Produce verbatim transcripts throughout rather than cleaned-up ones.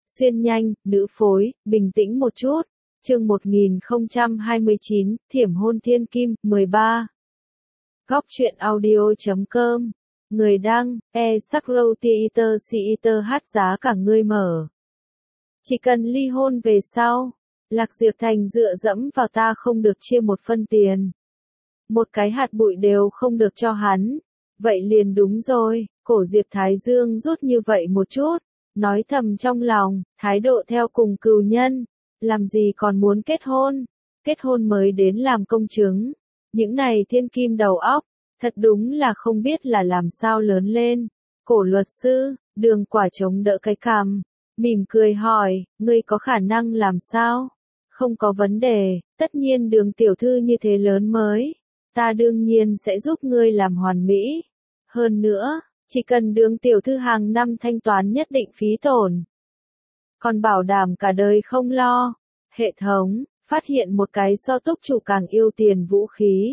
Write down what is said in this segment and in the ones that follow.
Xuyên nhanh, nữ phối, bình tĩnh một chút. Chương một nghìn không trăm hai mươi chín, Thiểm hôn thiên kim, mười ba. Góc truyện audio chấm com. Người đăng, e Sakro Theater Theater hát giá cả ngươi mở. Chỉ cần ly hôn về sau, Lạc Diệp Thành dựa dẫm vào ta không được chia một phân tiền. Một cái hạt bụi đều không được cho hắn. Vậy liền đúng rồi, cổ Diệp Thái Dương rút như vậy một chút, nói thầm trong lòng, thái độ theo cùng cừu nhân, làm gì còn muốn kết hôn, kết hôn mới đến làm công chứng. Những này thiên kim đầu óc, thật đúng là không biết là làm sao lớn lên. Cổ luật sư, Đường Quả chống đỡ cái cằm, mỉm cười hỏi, ngươi có khả năng làm sao? Không có vấn đề, tất nhiên Đường tiểu thư như thế lớn mới, ta đương nhiên sẽ giúp ngươi làm hoàn mỹ. Hơn nữa, chỉ cần Đường tiểu thư hàng năm thanh toán nhất định phí tổn, còn bảo đảm cả đời không lo. Hệ thống, phát hiện một cái so túc chủ càng yêu tiền vũ khí.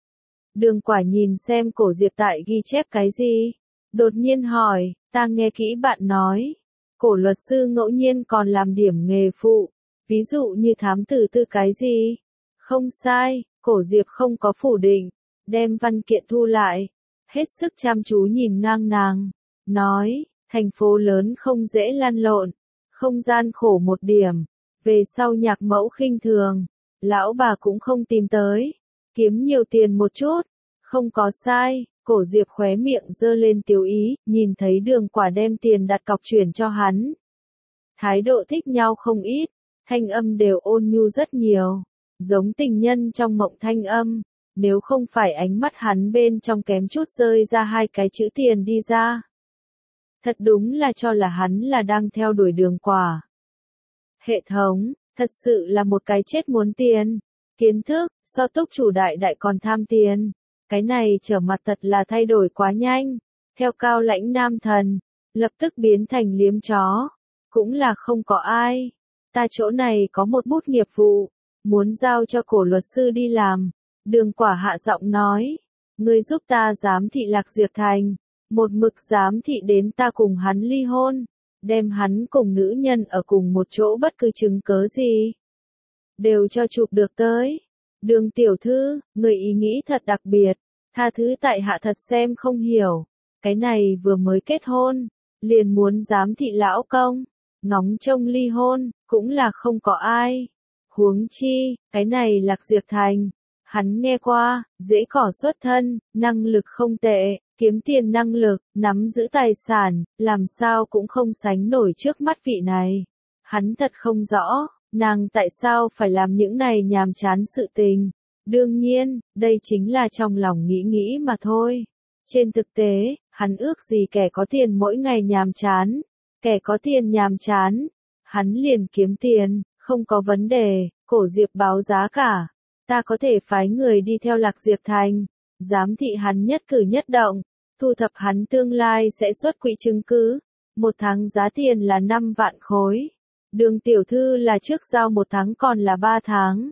Đường Quả nhìn xem cổ Diệp tại ghi chép cái gì, đột nhiên hỏi, ta nghe kỹ bạn nói. Cổ luật sư ngẫu nhiên còn làm điểm nghề phụ, ví dụ như thám tử tư cái gì. Không sai, cổ Diệp không có phủ định, đem văn kiện thu lại, hết sức chăm chú nhìn ngang nàng, nói, thành phố lớn không dễ lăn lộn, không gian khổ một điểm, về sau nhạc mẫu khinh thường, lão bà cũng không tìm tới, kiếm nhiều tiền một chút, không có sai. Cổ Diệp khóe miệng giơ lên tiểu ý, nhìn thấy Đường Quả đem tiền đặt cọc chuyển cho hắn. Thái độ thích nhau không ít, thanh âm đều ôn nhu rất nhiều, giống tình nhân trong mộng thanh âm, nếu không phải ánh mắt hắn bên trong kém chút rơi ra hai cái chữ tiền đi ra. Thật đúng là cho là hắn là đang theo đuổi Đường Quả. Hệ thống, thật sự là một cái chết muốn tiền, kiến thức, so túc chủ đại đại còn tham tiền. Cái này trở mặt thật là thay đổi quá nhanh, theo cao lãnh nam thần, lập tức biến thành liếm chó, cũng là không có ai. Ta chỗ này có một bút nghiệp vụ, muốn giao cho cổ luật sư đi làm. Đường Quả hạ giọng nói, ngươi giúp ta giám thị Lạc Diệp Thành, một mực giám thị đến ta cùng hắn ly hôn, đem hắn cùng nữ nhân ở cùng một chỗ bất cứ chứng cớ gì, đều cho chụp được tới. Đường tiểu thư, người ý nghĩ thật đặc biệt, tha thứ tại hạ thật xem không hiểu, cái này vừa mới kết hôn, liền muốn giám thị lão công, ngóng trông ly hôn, cũng là không có ai. Huống chi, cái này Lạc Diệp Thành, hắn nghe qua, dễ cỏ xuất thân, năng lực không tệ, kiếm tiền năng lực, nắm giữ tài sản, làm sao cũng không sánh nổi trước mắt vị này. Hắn thật không rõ, nàng tại sao phải làm những này nhàm chán sự tình. Đương nhiên, đây chính là trong lòng nghĩ nghĩ mà thôi. Trên thực tế, hắn ước gì kẻ có tiền mỗi ngày nhàm chán. Kẻ có tiền nhàm chán, hắn liền kiếm tiền, không có vấn đề. Cổ Diệp báo giá cả, ta có thể phái người đi theo Lạc Diệp Thành, giám thị hắn nhất cử nhất động, thu thập hắn tương lai sẽ xuất quỹ chứng cứ. Một tháng giá tiền là năm vạn khối. Đường tiểu thư là trước giao một tháng còn là ba tháng.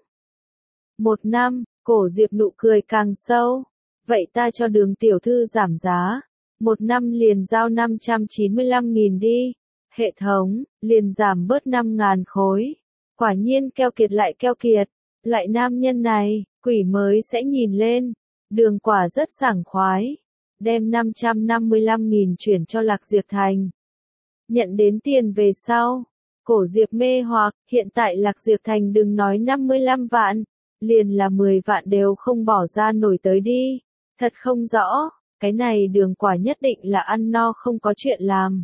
Một năm, cổ Diệp nụ cười càng sâu. Vậy ta cho Đường tiểu thư giảm giá. Một năm liền giao năm trăm chín mươi lăm nghìn đi. Hệ thống, liền giảm bớt năm ngàn khối. Quả nhiên keo kiệt lại keo kiệt. Loại nam nhân này, quỷ mới sẽ nhìn lên. Đường Quả rất sảng khoái. Đem năm trăm năm mươi lăm nghìn chuyển cho Lạc Diệp Thành. Nhận đến tiền về sau. Cổ Diệp mê hoặc, hiện tại Lạc Diệp Thành đừng nói năm mươi lăm vạn, liền là mười vạn đều không bỏ ra nổi tới đi. Thật không rõ, cái này Đường Quả nhất định là ăn no không có chuyện làm.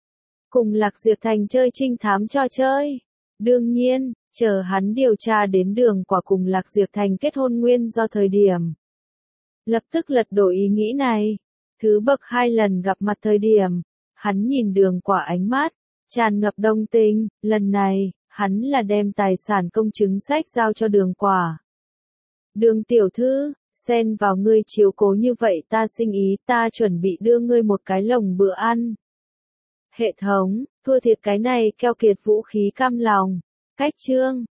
Cùng Lạc Diệp Thành chơi trinh thám cho chơi. Đương nhiên, chờ hắn điều tra đến Đường Quả cùng Lạc Diệp Thành kết hôn nguyên do thời điểm. Lập tức lật đổ ý nghĩ này. Thứ bậc hai lần gặp mặt thời điểm, hắn nhìn Đường Quả ánh mắt tràn ngập đồng tình, lần này, hắn là đem tài sản công chứng sách giao cho Đường Quả. Đường tiểu thư, xen vào ngươi chiếu cố như vậy ta sinh ý, ta chuẩn bị đưa ngươi một cái lồng bữa ăn. Hệ thống, thua thiệt cái này keo kiệt vũ khí cam lòng. Cách chương,